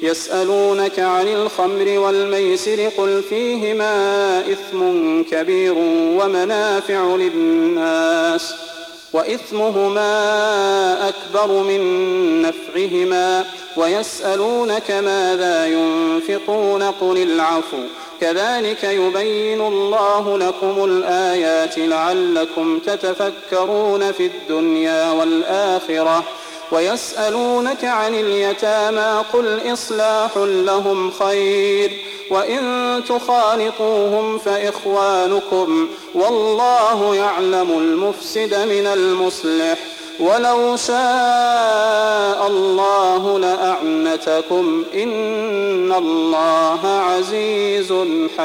يسألونك عن الخمر والميسر قل فيهما إثم كبير ومنافع للناس وإثمهما أكبر من نفعهما ويسألونك ماذا ينفقون قل العفو كذلك يبين الله لكم الآيات لعلكم تتفكرون في الدنيا والآخرة ويسألونك عن اليتامى قل إصلاح لهم خير وإن تخالطوهم فإخوانكم والله يعلم المفسد من المصلح ولو شاء الله لأعنتكم إن الله عزيز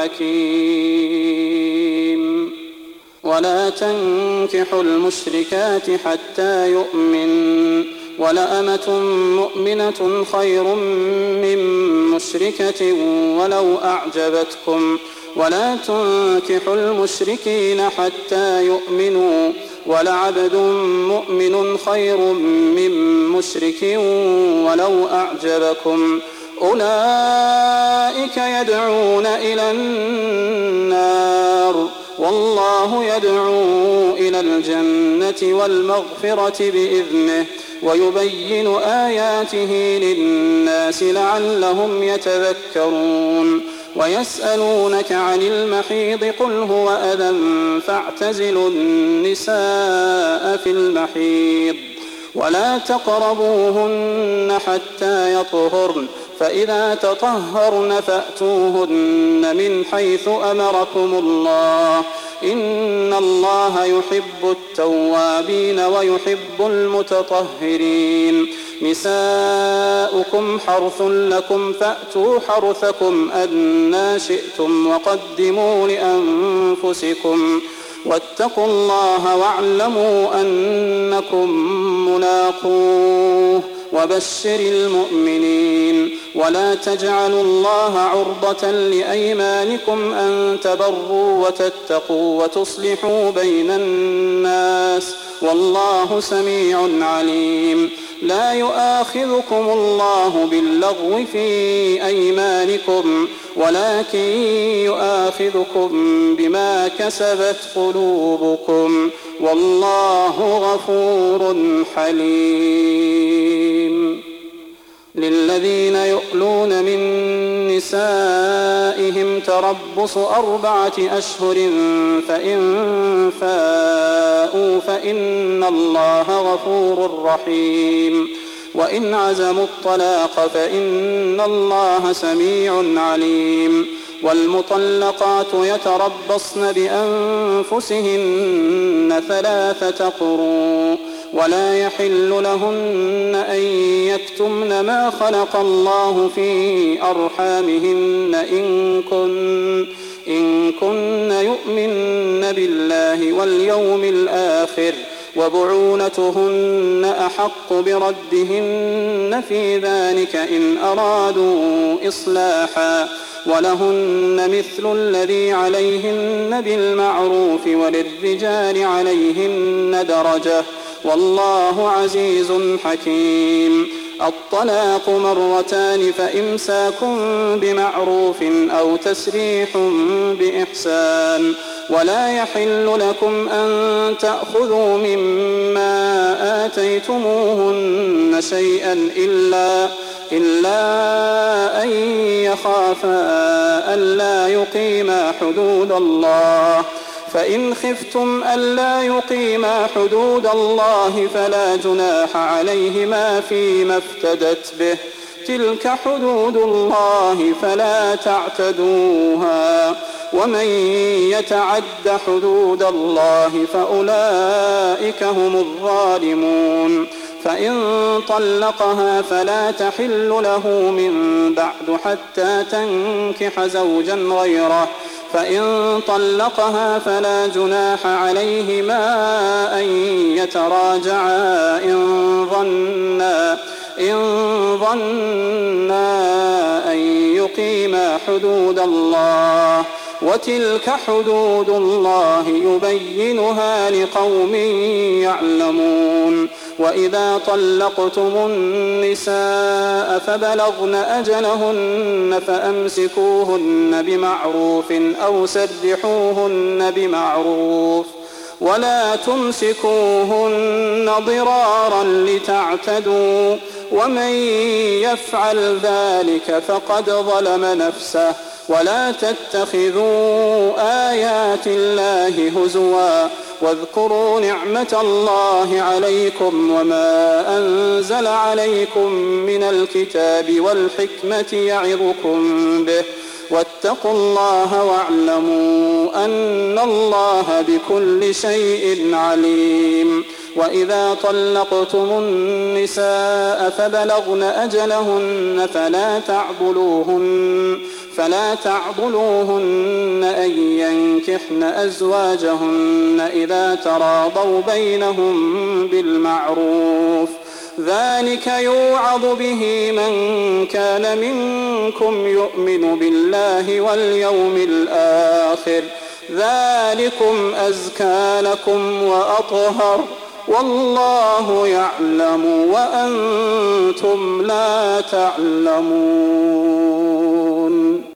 حكيم ولا تنكحوا المشركات حتى يؤمنوا ولأمة مؤمنة خير من مشركة ولو أعجبتكم ولا تنكحوا المشركين حتى يؤمنوا ولعبد مؤمن خير من مشرك ولو أعجبكم أولئك يدعون إلى النار والله يدعو إلى الجنة والمغفرة بإذنه ويبين آياته للناس لعلهم يتذكرون ويسألونك عن المحيض قل هو أذى فاعتزلوا النساء في المحيض ولا تقربوهن حتى يطهرن فإذا تطهرن فأتوهن من حيث أمركم الله إن الله يحب التوابين ويحب المتطهرين نساؤكم حرث لكم فأتوا حرثكم أنى شئتم وقدموا لأنفسكم واتقوا الله واعلموا أنكم ملاقوه وبشر المؤمنين ولا تجعلوا الله عرضة لأيمانكم أن تبروا وتتقوا وتصلحوا بين الناس والله سميع عليم لا يؤاخذكم الله باللغو في أيمانكم ولكن يؤاخذكم بما كسبت قلوبكم والله غفور حليم للذين يؤلون من نسائهم تربص 4 أشهر فإن فاءوا فإن الله غفور رحيم وإن عزموا الطلاق فإن الله سميع عليم والمطلقات يتربصن بأنفسهن 3 قروء ولا يحل لهن أن يكتمن ما خلق الله في أرحامهن إن كن يؤمن بالله واليوم الآخر وبعولتهن أحق بردهن في ذلك إن أرادوا إصلاحا ولهن مثل الذي عليهن بالمعروف وللرجال عليهن درجة والله عزيز حكيم الطلاق 2 فإمساك بمعروف أو تسريح بإحسان ولا يحل لكم أن تأخذوا مما آتيتموهن شيئا إلا أن يخافا ألا يقيما حدود الله فإن خفتم ألا يقيما حدود الله فلا جناح عليهما فيما افتدت به تلك حدود الله فلا تعتدوها ومن يتعد حدود الله فأولئك هم الظالمون فإن طلقها فلا تحل له من بعد حتى تنكح زوجا غيره فإن طلقها فلا جناح عليهما أن يتراجعا إن ظنا أن يقيما حدود الله وتلك حدود الله يبينها لقوم يعلمون. وإذا طلقتم النساء فبلغن أجلهن فأمسكوهن بمعروف أو سرحوهن بمعروف ولا تمسكوهن ضرارا لتعتدوا ومن يفعل ذلك فقد ظلم نفسه. ولا تتخذوا آيات الله هزوا واذكروا نعمة الله عليكم وما أنزل عليكم من الكتاب والحكمة يعظكم به واتقوا الله واعلموا أن الله بكل شيء عليم. وإذا طلقتم النساء فبلغن أجلهن فلا تعضلوهن أن ينكحن أزواجهن إذا تراضوا بينهم بالمعروف ذلك يوعظ به من كان منكم يؤمن بالله واليوم الآخر ذلكم أزكى لكم وأطهر والله يعلم وأنتم لا تعلمون.